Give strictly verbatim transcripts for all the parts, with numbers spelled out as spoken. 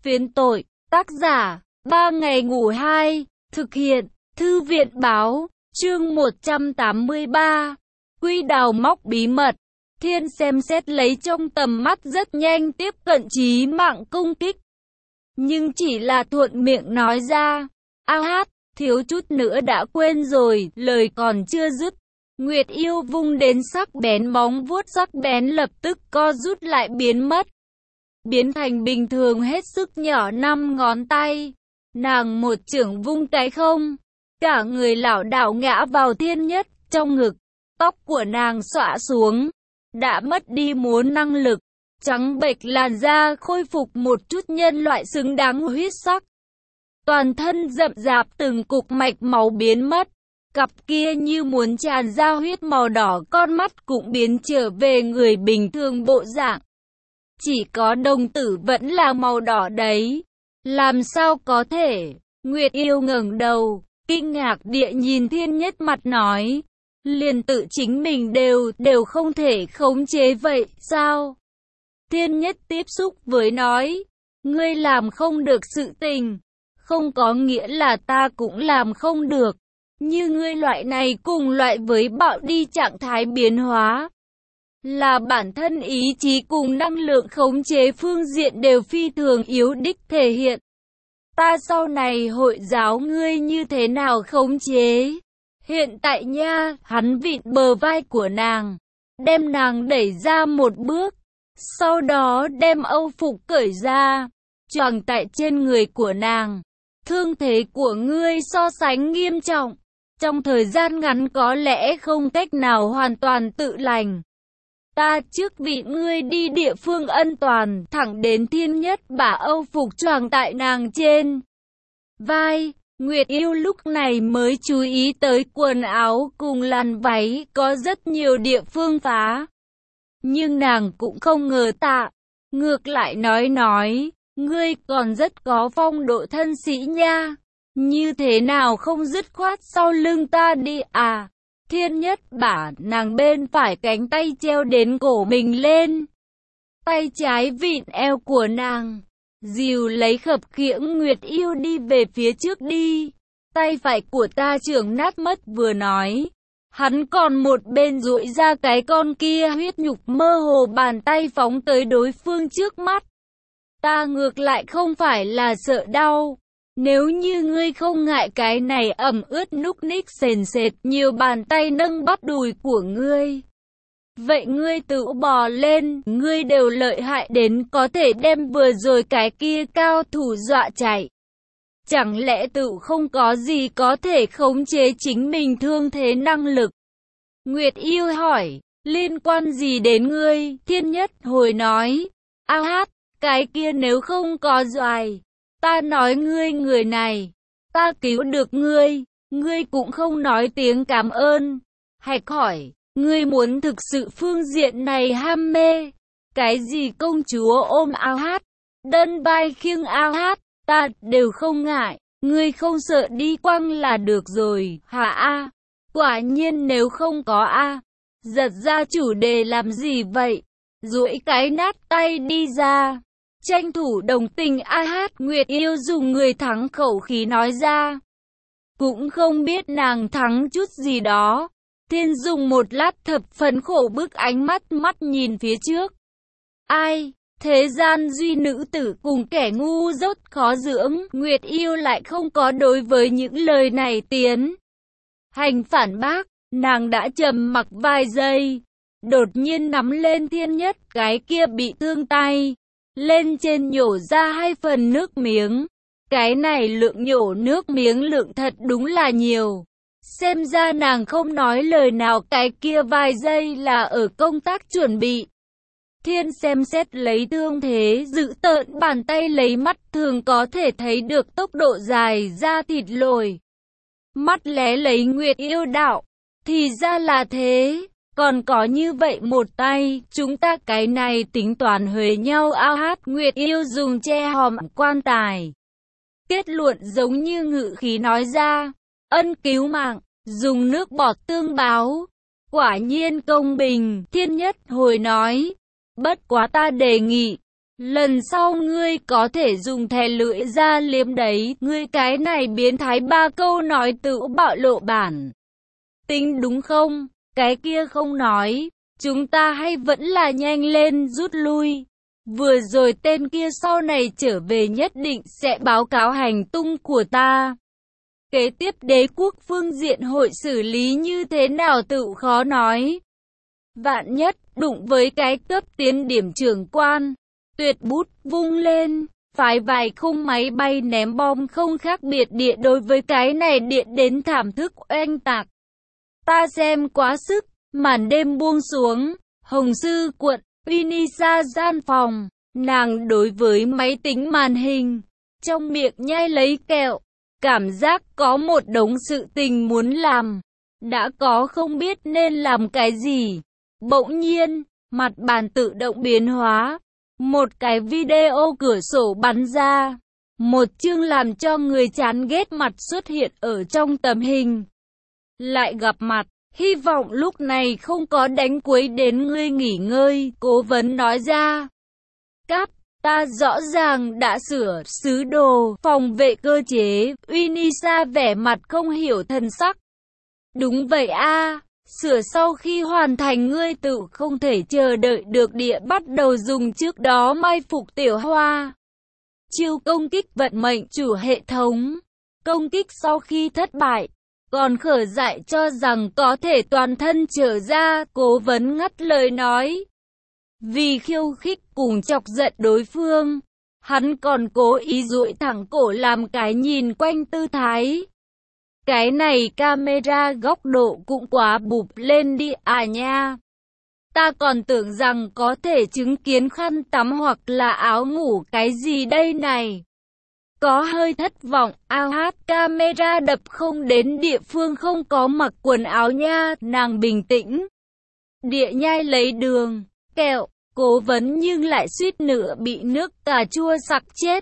Phiến tội, tác giả, ba ngày ngủ hai, thực hiện, thư viện báo, chương một trăm tám mươi ba, Quy đào móc bí mật. Thiên xem xét lấy trong tầm mắt rất nhanh tiếp cận chí mạng công kích. Nhưng chỉ là thuận miệng nói ra, a hát, thiếu chút nữa đã quên rồi, lời còn chưa dứt. Nguyệt Yêu vung đến sắc bén móng vuốt sắc bén lập tức co rút lại biến mất. Biến thành bình thường hết sức nhỏ năm ngón tay. Nàng một chưởng vung cái không. Cả người lảo đảo ngã vào Thiên Nhất trong ngực. Tóc của nàng xõa xuống. Đã mất đi muốn năng lực. Trắng bệch làn da khôi phục một chút nhân loại xứng đáng huyết sắc. Toàn thân rậm rạp từng cục mạch máu biến mất. Cặp kia như muốn tràn ra huyết màu đỏ con mắt cũng biến trở về người bình thường bộ dạng. Chỉ có đồng tử vẫn là màu đỏ đấy. Làm sao có thể? Nguyệt Yêu ngẩng đầu, kinh ngạc địa nhìn Thiên Nhất mặt nói. Liền tự chính mình đều, đều không thể khống chế vậy, sao? Thiên Nhất tiếp xúc với nói. Ngươi làm không được sự tình. Không có nghĩa là ta cũng làm không được. Như ngươi loại này cùng loại với bạo đi trạng thái biến hóa. Là bản thân ý chí cùng năng lượng khống chế phương diện đều phi thường yếu đích thể hiện. Ta sau này hội giáo ngươi như thế nào khống chế. Hiện tại nha, hắn vịn bờ vai của nàng. Đem nàng đẩy ra một bước. Sau đó đem âu phục cởi ra. Choàng tại trên người của nàng. Thương thế của ngươi so sánh nghiêm trọng. Trong thời gian ngắn có lẽ không cách nào hoàn toàn tự lành. Ta trước vị ngươi đi địa phương an toàn, thẳng đến Thiên Nhất bả âu phục choàng tại nàng trên vai. Nguyệt Yêu lúc này mới chú ý tới quần áo cùng làn váy có rất nhiều địa phương phá. Nhưng nàng cũng không ngờ tạ. Ngược lại nói nói, ngươi còn rất có phong độ thân sĩ nha. Như thế nào không dứt khoát sau lưng ta đi à? Thiên Nhất bả nàng bên phải cánh tay treo đến cổ mình lên. Tay trái vịn eo của nàng. Dìu lấy khập khiễng Nguyệt Yêu đi về phía trước đi. Tay phải của ta trưởng nát mất vừa nói. Hắn còn một bên duỗi ra cái con kia huyết nhục mơ hồ bàn tay phóng tới đối phương trước mắt. Ta ngược lại không phải là sợ đau. Nếu như ngươi không ngại cái này ẩm ướt núc ních sền sệt nhiều bàn tay nâng bắp đùi của ngươi. Vậy ngươi tự bò lên, ngươi đều lợi hại đến có thể đem vừa rồi cái kia cao thủ dọa chạy. Chẳng lẽ tự không có gì có thể khống chế chính mình thương thế năng lực? Nguyệt Yêu hỏi, liên quan gì đến ngươi? Thiên Nhất hồi nói, a hát, cái kia nếu không có doài. Ta nói ngươi người này, ta cứu được ngươi, ngươi cũng không nói tiếng cảm ơn. Hạch hỏi, ngươi muốn thực sự phương diện này ham mê, cái gì công chúa ôm a hát, đơn vai khiêng a hát, ta đều không ngại, ngươi không sợ đi quăng là được rồi, hả a? Quả nhiên nếu không có a, giật ra chủ đề làm gì vậy? Duỗi cái nát tay đi ra. Tranh thủ đồng tình a hát. Nguyệt Yêu dùng người thắng khẩu khí nói ra. Cũng không biết nàng thắng chút gì đó. Thiên dùng một lát thập phần khổ bức ánh mắt mắt nhìn phía trước. Ai, thế gian duy nữ tử cùng kẻ ngu dốt khó dưỡng. Nguyệt Yêu lại không có đối với những lời này tiến hành phản bác. Nàng đã trầm mặc vài giây. Đột nhiên nắm lên Thiên Nhất cái kia bị thương tay. Lên trên nhổ ra hai phần nước miếng. Cái này lượng nhổ nước miếng lượng thật đúng là nhiều. Xem ra nàng không nói lời nào cái kia vài giây là ở công tác chuẩn bị. Thiên xem xét lấy thương thế giữ tợn bàn tay lấy mắt thường có thể thấy được tốc độ dài da thịt lồi. Mắt lé lấy Nguyệt Yêu đạo. Thì ra là thế. Còn có như vậy một tay, chúng ta cái này tính toán huề nhau a hát. Nguyệt Yêu dùng che hòm quan tài. Kết luận giống như ngự khí nói ra, ân cứu mạng, dùng nước bọt tương báo. Quả nhiên công bình. Thiên Nhất hồi nói, bất quá ta đề nghị, Lần sau ngươi có thể dùng thè lưỡi ra liếm đấy. Ngươi cái này biến thái, ba câu nói tự bạo lộ bản tính đúng không? Cái kia không nói. Chúng ta hay vẫn là nhanh lên rút lui. Vừa rồi tên kia sau này trở về nhất định sẽ báo cáo hành tung của ta. Kế tiếp đế quốc phương diện hội xử lý như thế nào tự khó nói. Vạn nhất đụng với cái cấp tiến điểm trưởng quan, tuyệt bút vung lên, phái vài khung máy bay ném bom không khác biệt địa đối với cái này điện đến thảm thức oanh tạc. Ta xem quá sức, màn đêm buông xuống, Hồng Sư quận, Unisa gian phòng, nàng đối với máy tính màn hình, trong miệng nhai lấy kẹo, cảm giác có một đống sự tình muốn làm, đã có không biết nên làm cái gì. Bỗng nhiên, mặt bàn tự động biến hóa, một cái video cửa sổ bắn ra, một chương làm cho người chán ghét mặt xuất hiện ở trong tấm hình. Lại gặp mặt, hy vọng lúc này không có đánh quấy đến ngươi nghỉ ngơi, cố vấn nói ra. Cáp, ta rõ ràng đã sửa sứ đồ, phòng vệ cơ chế, Unisa vẻ mặt không hiểu thần sắc. Đúng vậy a, sửa sau khi hoàn thành ngươi tự không thể chờ đợi được địa bắt đầu dùng trước đó mai phục tiểu hoa. Chiêu công kích vận mệnh chủ hệ thống. Công kích sau khi thất bại, còn khở dại cho rằng có thể toàn thân trở ra, cố vấn ngắt lời nói. Vì khiêu khích cùng chọc giận đối phương, hắn còn cố ý duỗi thẳng cổ làm cái nhìn quanh tư thái. Cái này camera góc độ cũng quá bụp lên đi à nha. Ta còn tưởng rằng có thể chứng kiến khăn tắm hoặc là áo ngủ cái gì đây này. Có hơi thất vọng, ao hát camera đập không đến địa phương không có mặc quần áo nha, nàng bình tĩnh. Địa nhai lấy đường, kẹo, cố vấn nhưng lại suýt nữa bị nước cà chua sặc chết.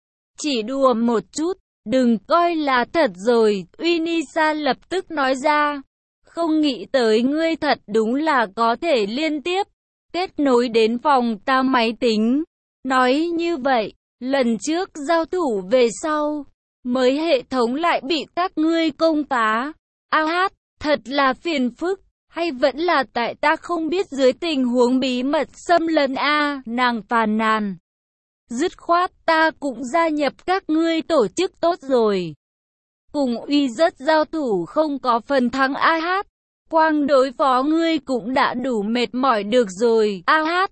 Chỉ đùa một chút, đừng coi là thật rồi, Unisa lập tức nói ra. Không nghĩ tới ngươi thật đúng là có thể liên tiếp kết nối đến phòng ta máy tính. Nói như vậy, lần trước giao thủ về sau, mới hệ thống lại bị các ngươi công phá. Ao hát, thật là phiền phức, hay vẫn là tại ta không biết dưới tình huống bí mật xâm lấn a, nàng phàn nàn. Dứt khoát ta cũng gia nhập các ngươi tổ chức tốt rồi. Cùng uy rất giao thủ không có phần thắng a hát. Quang đối phó ngươi cũng đã đủ mệt mỏi được rồi, a hát.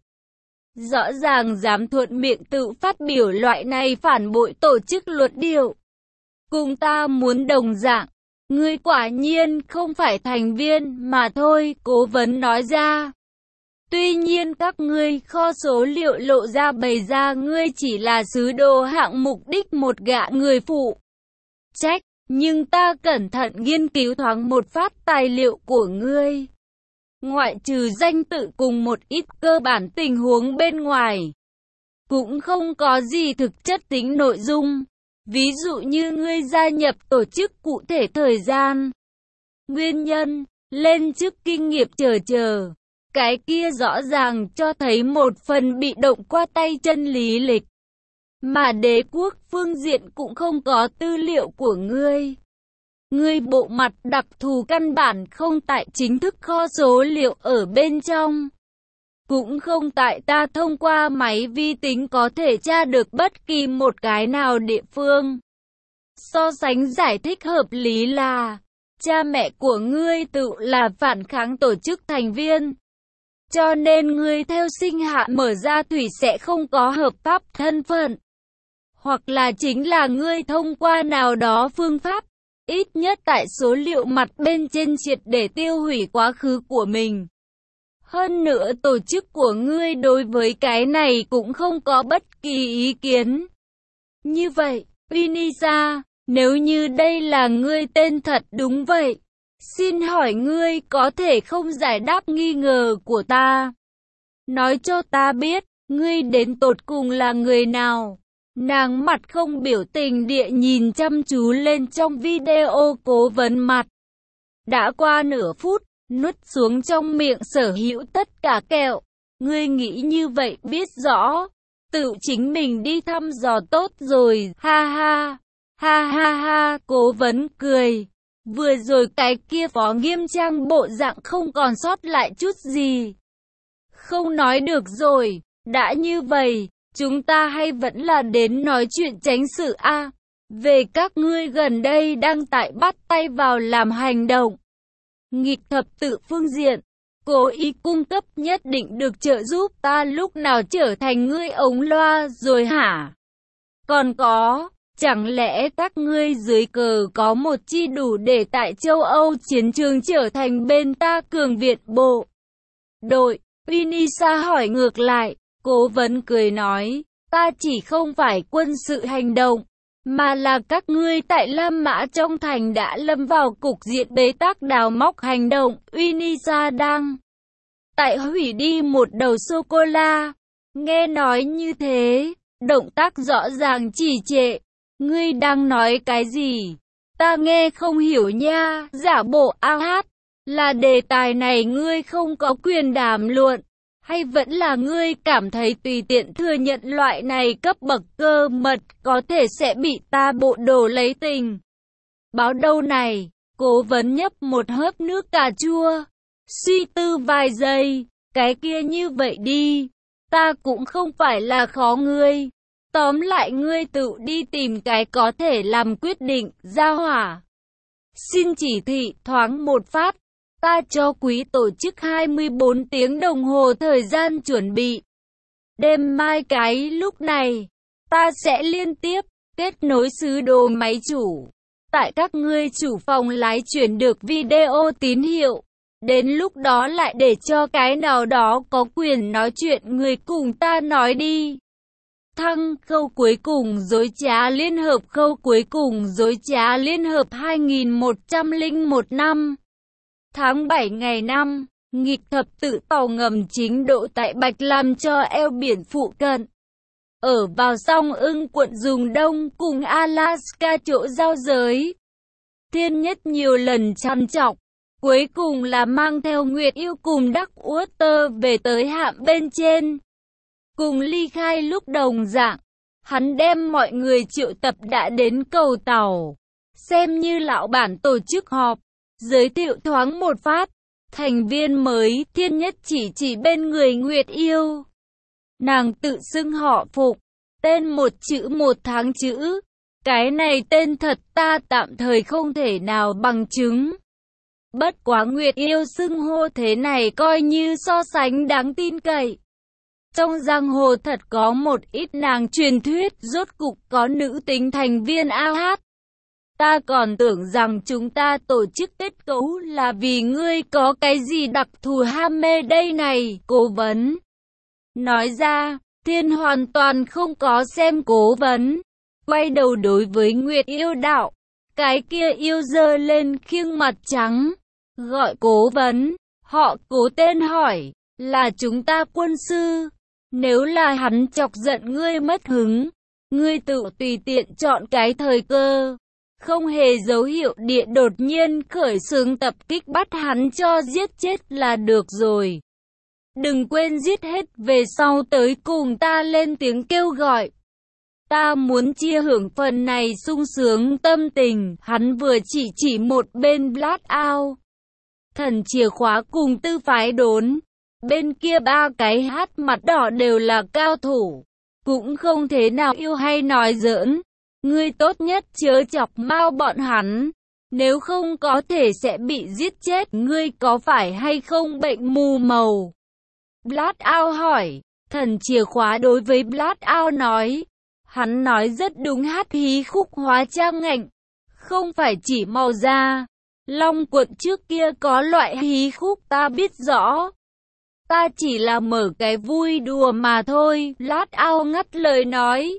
Rõ ràng dám thuận miệng tự phát biểu loại này phản bội tổ chức luật điệu. Cùng ta muốn đồng dạng, ngươi quả nhiên không phải thành viên mà thôi, cố vấn nói ra. Tuy nhiên các ngươi kho số liệu lộ ra bày ra ngươi chỉ là sứ đồ hạng mục đích một gã người phụ trách. Nhưng ta cẩn thận nghiên cứu thoáng một phát tài liệu của ngươi. Ngoại trừ danh tự cùng một ít cơ bản tình huống bên ngoài, cũng không có gì thực chất tính nội dung. Ví dụ như ngươi gia nhập tổ chức cụ thể thời gian, nguyên nhân, lên chức kinh nghiệm chờ chờ. Cái kia rõ ràng cho thấy một phần bị động qua tay chân lý lịch. Mà đế quốc phương diện cũng không có tư liệu của ngươi. Ngươi bộ mặt đặc thù căn bản không tại chính thức kho số liệu ở bên trong. Cũng không tại ta thông qua máy vi tính có thể tra được bất kỳ một cái nào địa phương. So sánh giải thích hợp lý là, cha mẹ của ngươi tự là phản kháng tổ chức thành viên. Cho nên ngươi theo sinh hạ mở ra thủy sẽ không có hợp pháp thân phận. Hoặc là chính là ngươi thông qua nào đó phương pháp, ít nhất tại số liệu mặt bên trên triệt để tiêu hủy quá khứ của mình. Hơn nữa tổ chức của ngươi đối với cái này cũng không có bất kỳ ý kiến. Như vậy, Unisa, nếu như đây là ngươi tên thật đúng vậy, xin hỏi ngươi có thể không giải đáp nghi ngờ của ta? Nói cho ta biết, ngươi đến tột cùng là người nào? Nàng mặt không biểu tình địa nhìn chăm chú lên trong video cố vấn mặt. Đã qua nửa phút, nuốt xuống trong miệng sở hữu tất cả kẹo. Ngươi nghĩ như vậy biết rõ. tự chính mình đi thăm dò tốt rồi, ha ha, ha ha ha, Cố Vấn cười. Vừa rồi cái kia Phó Nghiêm Trang bộ dạng không còn sót lại chút gì. Không nói được rồi, đã như vậy, chúng ta hay vẫn là đến nói chuyện chánh sự a. Về các ngươi gần đây đang tại bắt tay vào làm hành động nghịch thập tự phương diện, cố ý cung cấp nhất định được trợ giúp ta lúc nào trở thành ngươi ống loa rồi hả? Còn có, chẳng lẽ các ngươi dưới cờ có một chi đủ để tại châu Âu chiến trường trở thành bên ta cường viện bộ đội? Unisa hỏi ngược lại. Cố Vấn cười nói, ta chỉ không phải quân sự hành động, mà là các ngươi tại Lam Mã trong thành đã lâm vào cục diện bế tắc đào móc hành động. Unisa đang tại hủy đi một đầu sô-cô-la. Nghe nói như thế, động tác rõ ràng trì trệ. Ngươi đang nói cái gì? Ta nghe không hiểu nha. Giả bộ a hát, là đề tài này ngươi không có quyền đàm luận, hay vẫn là ngươi cảm thấy tùy tiện thừa nhận loại này cấp bậc cơ mật có thể sẽ bị ta bộ đồ lấy tình báo đâu này? Cố Vấn nhấp một hớp nước cà chua, suy tư vài giây. Cái kia như vậy đi, ta cũng không phải là khó ngươi. Tóm lại ngươi tự đi tìm cái có thể làm quyết định ra hỏa. Xin chỉ thị thoáng một phát. Ta cho quý tổ chức hai mươi bốn tiếng đồng hồ thời gian chuẩn bị. Đêm mai cái lúc này, ta sẽ liên tiếp kết nối sứ đồ máy chủ. Tại các ngươi chủ phòng lái chuyển được video tín hiệu. Đến lúc đó lại để cho cái nào đó có quyền nói chuyện người cùng ta nói đi. Thăng khâu cuối cùng dối trá liên hợp khâu cuối cùng dối trá liên hợp hai nghìn một trăm lẻ một năm. Tháng bảy ngày năm, nghịch thập tự tàu ngầm chính độ tại Bạch làm cho eo biển phụ cận. Ở vào song ưng quận dùng đông cùng Alaska chỗ giao giới. Thiên Nhất nhiều lần trằn trọc, cuối cùng là mang theo Nguyệt Yêu cùng Đắc Water về tới hạm bên trên. Cùng ly khai lúc đồng dạng, hắn đem mọi người triệu tập đã đến cầu tàu, xem như lão bản tổ chức họp. Giới thiệu thoáng một phát, thành viên mới. Thiên Nhất chỉ chỉ bên người Nguyệt Yêu. Nàng tự xưng họ Phục, tên một chữ một tháng chữ. Cái này tên thật ta tạm thời không thể nào bằng chứng. Bất quá Nguyệt Yêu xưng hô thế này coi như so sánh đáng tin cậy. Trong giang hồ thật có một ít nàng truyền thuyết rốt cục có nữ tính thành viên a hát. Ta còn tưởng rằng chúng ta tổ chức kết cấu là vì ngươi có cái gì đặc thù ham mê đây này. Cố Vấn nói ra. Thiên hoàn toàn không có xem Cố Vấn. Quay đầu đối với Nguyệt Yêu đạo. Cái kia yêu giơ lên khiêng mặt trắng. Gọi Cố Vấn. Họ Cố tên hỏi. Là chúng ta quân sư. Nếu là hắn chọc giận ngươi mất hứng, ngươi tự tùy tiện chọn cái thời cơ. Không hề dấu hiệu địa đột nhiên khởi xướng tập kích bắt hắn cho giết chết là được rồi. Đừng quên giết hết về sau tới cùng ta lên tiếng kêu gọi. Ta muốn chia hưởng phần này sung sướng tâm tình. Hắn vừa chỉ chỉ một bên Blackout, Thần chìa khóa cùng tư phái đốn. Bên kia ba cái hát mặt đỏ đều là cao thủ. Cũng không thế nào yêu hay nói giỡn. Ngươi tốt nhất chớ chọc mau bọn hắn. Nếu không có thể sẽ bị giết chết. Ngươi có phải hay không bệnh mù màu? Blackout hỏi. Thần chìa khóa đối với Blackout nói. Hắn nói rất đúng, hát hí khúc hóa trang ngạnh. Không phải chỉ màu da. Long quận trước kia có loại hí khúc ta biết rõ. Ta chỉ là mở cái vui đùa mà thôi. Blackout ngắt lời nói.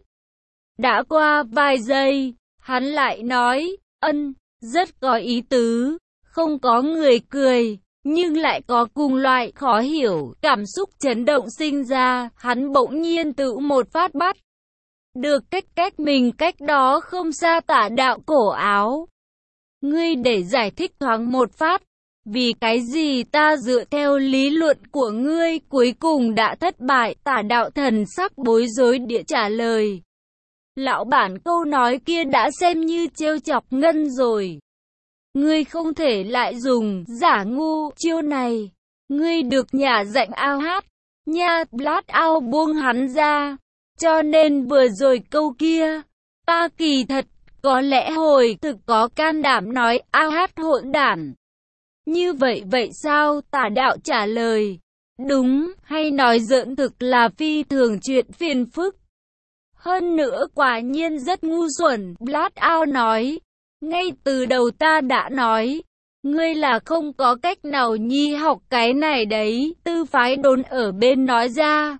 Đã qua vài giây, hắn lại nói, ân, rất có ý tứ, không có người cười, nhưng lại có cùng loại khó hiểu, cảm xúc chấn động sinh ra, hắn bỗng nhiên tự một phát bắt. Được cách cách mình cách đó không xa tả đạo cổ áo. Ngươi để giải thích thoáng một phát, Vì cái gì ta dựa theo lý luận của ngươi cuối cùng đã thất bại? Tả đạo thần sắc bối rối địa trả lời. Lão bản, câu nói kia đã xem như trêu chọc Ngân rồi. Ngươi không thể lại dùng giả ngu chiêu này. Ngươi được nhà dạnh ao hát. Nha, Blast ao buông hắn ra. Cho nên vừa rồi câu kia, ta kỳ thật, có lẽ hồi thực có can đảm nói ao hát hỗn đản. Như vậy vậy sao? Tả đạo trả lời. Đúng, hay nói giỡn thực là phi thường chuyện phiền phức. Hơn nữa quả nhiên rất ngu xuẩn, Blast ao nói. Ngay từ đầu ta đã nói, ngươi là không có cách nào nhi học cái này đấy, tư phái đồn ở bên nói ra.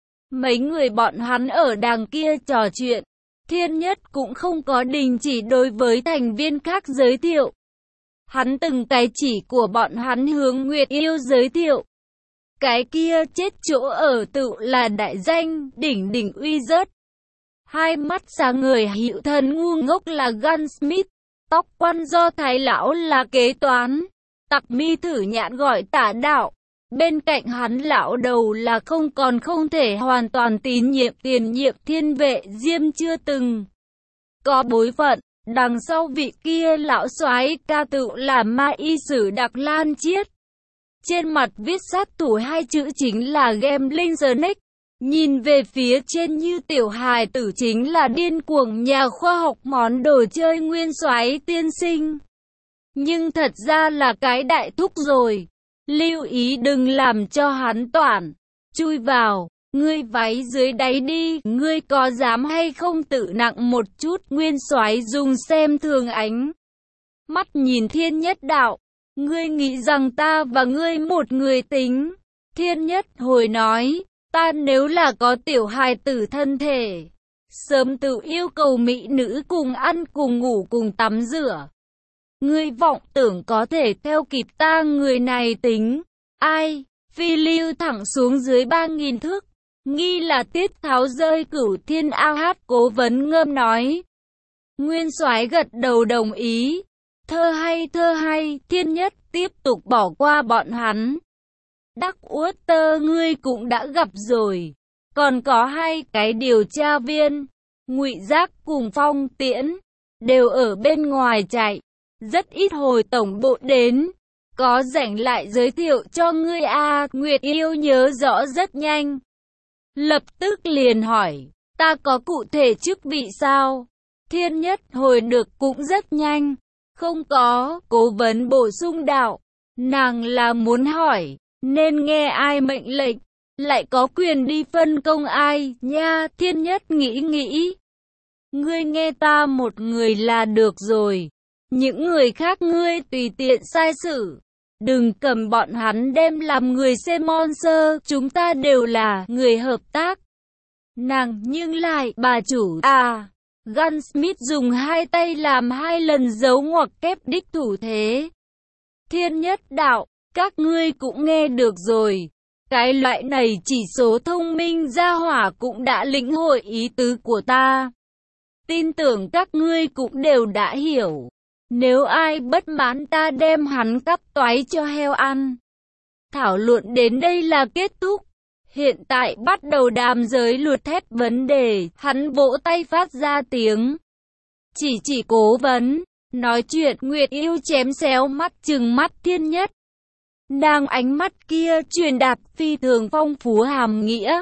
Mấy người bọn hắn ở đằng kia trò chuyện, Thiên Nhất cũng không có đình chỉ đối với thành viên khác giới thiệu. Hắn từng cái chỉ của bọn hắn hướng Nguyệt Yêu giới thiệu. Cái kia chết chỗ ở tự là đại danh, đỉnh đỉnh uy rớt. Hai mắt sáng người hiệu thần ngu ngốc là Gunsmith. Tóc quan do Thái lão là kế toán. Tặc mi thử nhãn gọi Tả đạo. Bên cạnh hắn lão đầu là không còn không thể hoàn toàn tín nhiệm tiền nhiệm Thiên Vệ Diêm chưa từng có bối phận. Đằng sau vị kia lão soái ca tự là ma y sử Đặc Lan Chiết. Trên mặt viết sát thủ hai chữ chính là Gambling Snake. Nhìn về phía trên như tiểu hài tử chính là điên cuồng nhà khoa học món đồ chơi nguyên soái tiên sinh. Nhưng thật ra là cái đại thúc rồi. Lưu ý đừng làm cho hắn toản. Chui vào, ngươi váy dưới đáy đi, ngươi có dám hay không tự nặng một chút? Nguyên soái dùng xem thường ánh mắt nhìn Thiên Nhất đạo. Ngươi nghĩ rằng ta và ngươi một người tính? Thiên Nhất hồi nói. Ta nếu là có tiểu hài tử thân thể, sớm tự yêu cầu mỹ nữ cùng ăn cùng ngủ cùng tắm rửa. Ngươi vọng tưởng có thể theo kịp ta người này tính. Ai? Phi lưu thẳng xuống dưới ba nghìn thước. Nghi là Tiết Tháo rơi Cửu Thiên ao hát cố vấn ngâm nói. Nguyên soái gật đầu đồng ý. Thơ hay thơ hay, Thiên Nhất tiếp tục bỏ qua bọn hắn. Đắc Uất Tơ ngươi cũng đã gặp rồi. Còn có hai cái điều tra viên, Ngụy Giác cùng Phong Tiễn, đều ở bên ngoài chạy. Rất ít hồi tổng bộ đến. Có rảnh lại giới thiệu cho ngươi a. Nguyệt Yêu nhớ rõ rất nhanh. Lập tức liền hỏi, ta có cụ thể chức vị sao? Thiên Nhất hồi được cũng rất nhanh. Không có, cố vấn bổ sung đạo. Nàng là muốn hỏi, nên nghe ai mệnh lệnh, lại có quyền đi phân công ai, nha. Thiên Nhất nghĩ nghĩ. Ngươi nghe ta một người là được rồi. Những người khác ngươi tùy tiện sai sử. Đừng cầm bọn hắn đem làm người xem monster, chúng ta đều là người hợp tác. Nàng nhưng lại, bà chủ, à. Gunsmith dùng hai tay làm hai lần dấu ngoặc kép đích thủ thế. Thiên Nhất đạo, các ngươi cũng nghe được rồi. Cái loại này chỉ số thông minh gia hỏa cũng đã lĩnh hội ý tứ của ta. Tin tưởng các ngươi cũng đều đã hiểu. Nếu ai bất mãn ta đem hắn cắt toái cho heo ăn. Thảo luận đến đây là kết thúc. Hiện tại bắt đầu đàm giới luật thép vấn đề. Hắn vỗ tay phát ra tiếng. Chỉ chỉ cố vấn. Nói chuyện Nguyệt Yêu chém xéo mắt trừng mắt Thiên Nhất. Nàng ánh mắt kia truyền đạt phi thường phong phú hàm nghĩa.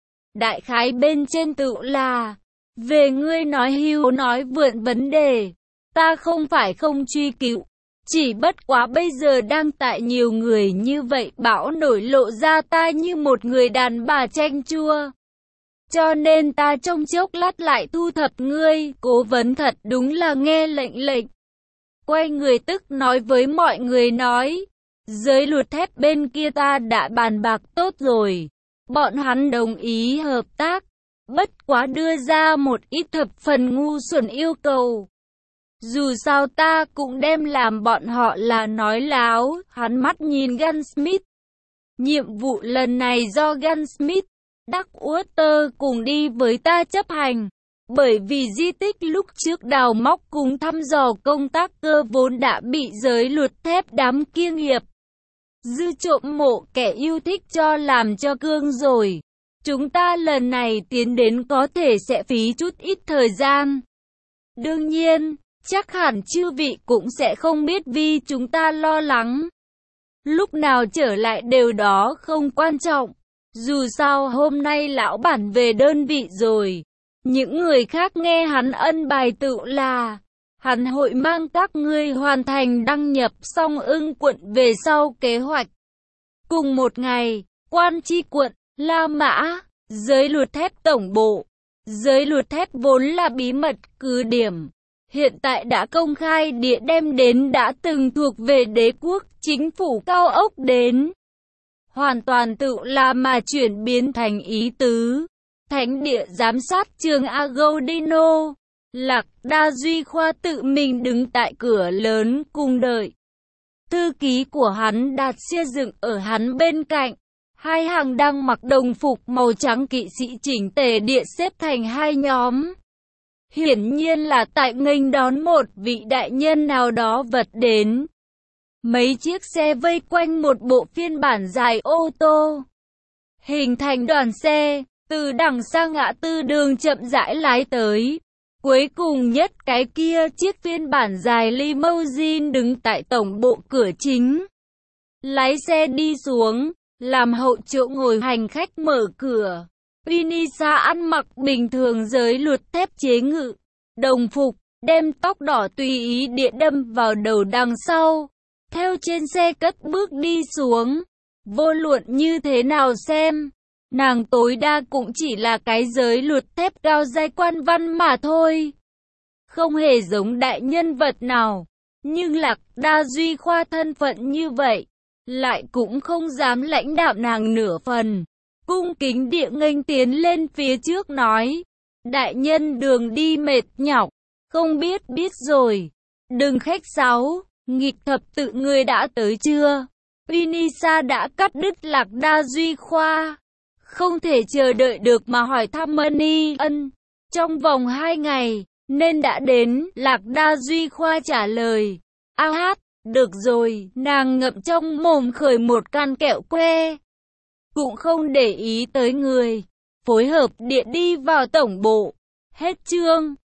Đại khái bên trên tự là. Về ngươi nói hưu nói vượn vấn đề. Ta không phải không truy cứu. Chỉ bất quá bây giờ đang tại nhiều người như vậy bão nổi lộ ra ta như một người đàn bà chanh chua. Cho nên ta trong chốc lát lại thu thập ngươi. Cố vấn thật đúng là nghe lệnh lệnh. Quay người tức nói với mọi người nói. Giới luật thép bên kia ta đã bàn bạc tốt rồi. Bọn hắn đồng ý hợp tác. Bất quá đưa ra một ít thập phần ngu xuẩn yêu cầu. Dù sao ta cũng đem làm bọn họ là nói láo. Hắn mắt nhìn Gunsmith. Nhiệm vụ lần này do Gunsmith, Darkwater cùng đi với ta chấp hành. Bởi vì di tích lúc trước đào móc cùng thăm dò công tác cơ vốn đã bị giới luật thép đám kiêng hiệp dư trộm mộ kẻ yêu thích cho làm cho cương rồi. Chúng ta lần này tiến đến có thể sẽ phí chút ít thời gian. Đương nhiên, chắc hẳn chư vị cũng sẽ không biết vì chúng ta lo lắng. Lúc nào trở lại đều đó không quan trọng. Dù sao hôm nay lão bản về đơn vị rồi. Những người khác nghe hắn ân bài tự là hắn hội mang các ngươi hoàn thành đăng nhập xong ưng quận về sau kế hoạch. Cùng một ngày, quan tri quận, La Mã, giới luật thép tổng bộ. Giới luật thép vốn là bí mật cứ điểm. Hiện tại đã công khai địa đem đến đã từng thuộc về đế quốc chính phủ cao ốc đến. Hoàn toàn tự là mà chuyển biến thành ý tứ. Thánh địa giám sát trường Agodino. Lạc Đa Duy Khoa tự mình đứng tại cửa lớn cùng đợi. Thư ký của hắn đạt xây dựng ở hắn bên cạnh. Hai hàng đang mặc đồng phục màu trắng kỵ sĩ chỉnh tề địa xếp thành hai nhóm. Hiển nhiên là tại nghênh đón một vị đại nhân nào đó vật đến. Mấy chiếc xe vây quanh một bộ phiên bản dài ô tô. Hình thành đoàn xe, từ đằng xa ngã tư đường chậm rãi lái tới. Cuối cùng nhất cái kia chiếc phiên bản dài limousine đứng tại tổng bộ cửa chính. Lái xe đi xuống, làm hậu chỗ ngồi hành khách mở cửa. Vinisa ăn mặc bình thường giới luật thép chế ngự, đồng phục, đem tóc đỏ tùy ý địa đâm vào đầu đằng sau. Theo trên xe cất bước đi xuống. Vô luận như thế nào xem, nàng tối đa cũng chỉ là cái giới luật thép cao giai quan văn mà thôi. Không hề giống đại nhân vật nào. Nhưng Lạc Đa Duy Khoa thân phận như vậy, lại cũng không dám lãnh đạo nàng nửa phần. Cung kính địa nghênh tiến lên phía trước nói. Đại nhân đường đi mệt nhọc, không biết biết rồi. Đừng khách sáo, nghịch thập tự người đã tới chưa? Vinisa đã cắt đứt Lạc Đa Duy Khoa. Không thể chờ đợi được mà hỏi thăm Mani Ân. Trong vòng hai ngày, nên đã đến. Lạc Đa Duy Khoa trả lời. A hát, được rồi, nàng ngậm trong mồm khởi một can kẹo que. Cũng không để ý tới người. Phối hợp địa đi vào tổng bộ. Hết chương.